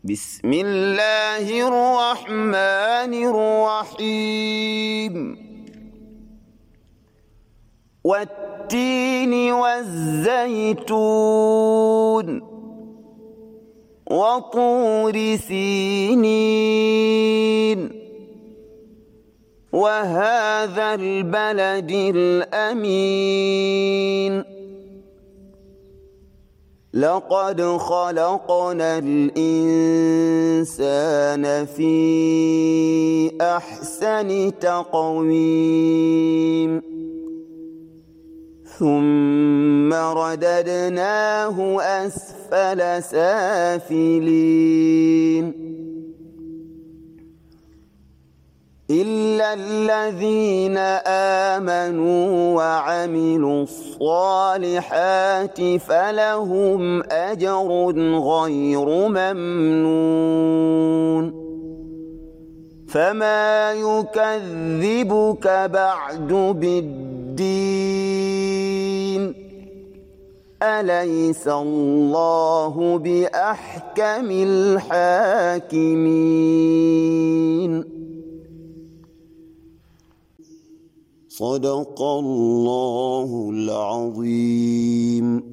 بسم الله الرحمن الرحيم والتين والزيتون وطور سينين وهذا البلد الأمين لقد خلقنا الإنسان في أحسن تقويم ثم رددناه أسفل سافلين إلا الذين آمنوا وعملوا الصالحات فلهم أجر غير ممنون فما يكذبك بعد بالدين أليس الله بأحكم الحاكمين صدق الله العظيم.